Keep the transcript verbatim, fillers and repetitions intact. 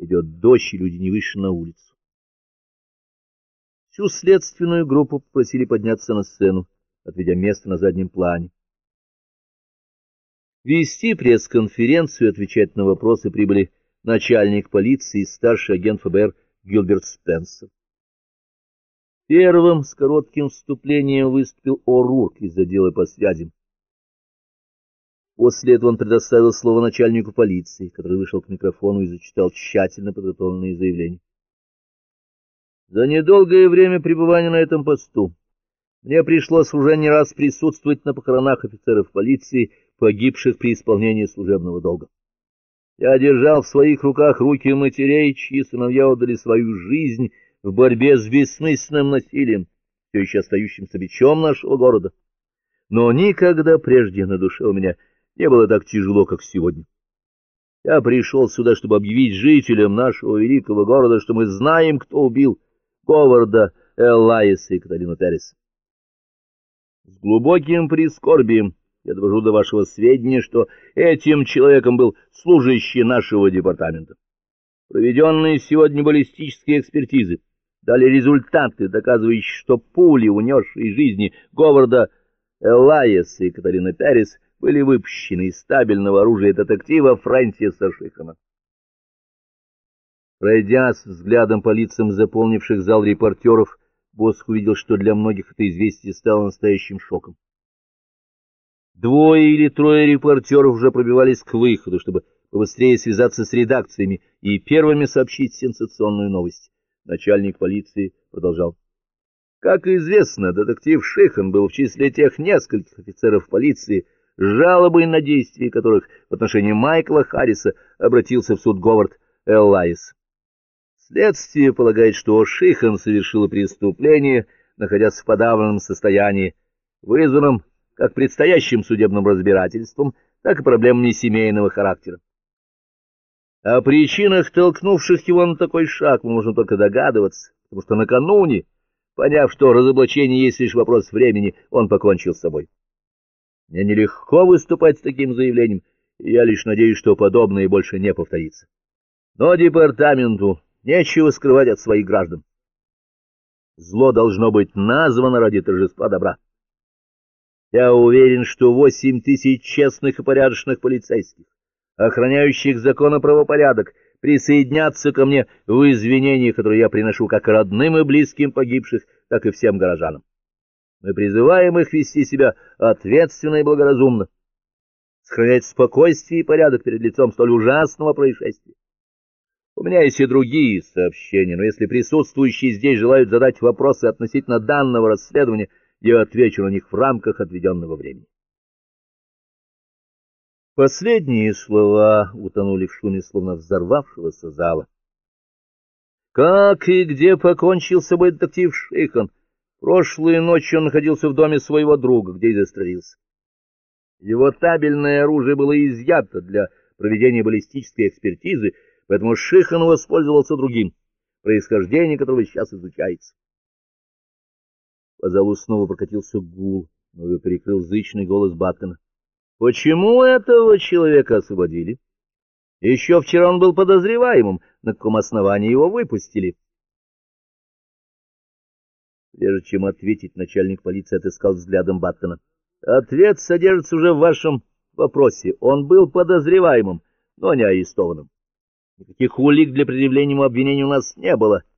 Идет дождь, и люди не вышли на улицу. Всю следственную группу попросили подняться на сцену, отведя место на заднем плане. Вести пресс-конференцию и отвечать на вопросы прибыли начальник полиции и старший агент ФБР Гилберт Спенсер. Первым с коротким вступлением выступил О'Рурк из отдела по связям. После этого он предоставил слово начальнику полиции, который вышел к микрофону и зачитал тщательно подготовленные заявления. За недолгое время пребывания на этом посту мне пришлось уже не раз присутствовать на похоронах офицеров полиции, погибших при исполнении служебного долга. Я держал в своих руках руки матерей, чьи сыновья отдали свою жизнь в борьбе с бессмысленным насилием, все еще остающимся бичом нашего города. Но никогда прежде на душе у меня не было так тяжело, как сегодня. Я пришел сюда, чтобы объявить жителям нашего великого города, что мы знаем, кто убил Говарда Эллайса и Катарину Перес. С глубоким прискорбием я довожу до вашего сведения, что этим человеком был служащий нашего департамента. Проведенные сегодня баллистические экспертизы дали результаты, доказывающие, что пули, унесшие жизни Говарда Эллайса и Катарины Перес, были выпущены из стабильного оружия детектива Фрэнсиса Шихана. Пройдясь взглядом по лицам заполнивших зал репортеров, Босх увидел, что для многих это известие стало настоящим шоком. Двое или трое репортеров уже пробивались к выходу, чтобы побыстрее связаться с редакциями и первыми сообщить сенсационную новость. Начальник полиции продолжал. Как известно, детектив Шихан был в числе тех нескольких офицеров полиции, с жалобой на действия которых в отношении Майкла Харриса обратился в суд Говард Эллайс. Следствие полагает, что Шихан совершил преступление, находясь в подавленном состоянии, вызванном как предстоящим судебным разбирательством, так и проблемами семейного характера. О причинах, толкнувших его на такой шаг, мы можем только догадываться, потому что накануне, поняв, что разоблачение есть лишь вопрос времени, он покончил с собой. Мне нелегко выступать с таким заявлением, и я лишь надеюсь, что подобное больше не повторится. Но департаменту нечего скрывать от своих граждан. Зло должно быть названо ради торжества добра. Я уверен, что восемь тысяч честных и порядочных полицейских, охраняющих закон и правопорядок, присоединятся ко мне в извинениях, которые я приношу как родным и близким погибших, так и всем горожанам. Мы призываем их вести себя ответственно и благоразумно, сохранять спокойствие и порядок перед лицом столь ужасного происшествия. У меня есть и другие сообщения, но если присутствующие здесь желают задать вопросы относительно данного расследования, я отвечу на них в рамках отведенного времени. Последние слова утонули в шуме, словно взорвавшегося зала. Как и где покончил с собой детектив Шихан? Прошлой ночью он находился в доме своего друга, где и застрелился. Его табельное оружие было изъято для проведения баллистической экспертизы, поэтому Шихан воспользовался другим, происхождение которого сейчас изучается. По залу снова прокатился гул, но его перекрыл зычный голос Баттона. Почему этого человека освободили? Еще вчера он был подозреваемым, на каком основании его выпустили? Прежде чем ответить, начальник полиции отыскал взглядом Баттона. Ответ содержится уже в вашем вопросе. Он был подозреваемым, но не арестованным. Никаких улик для предъявления ему обвинений у нас не было.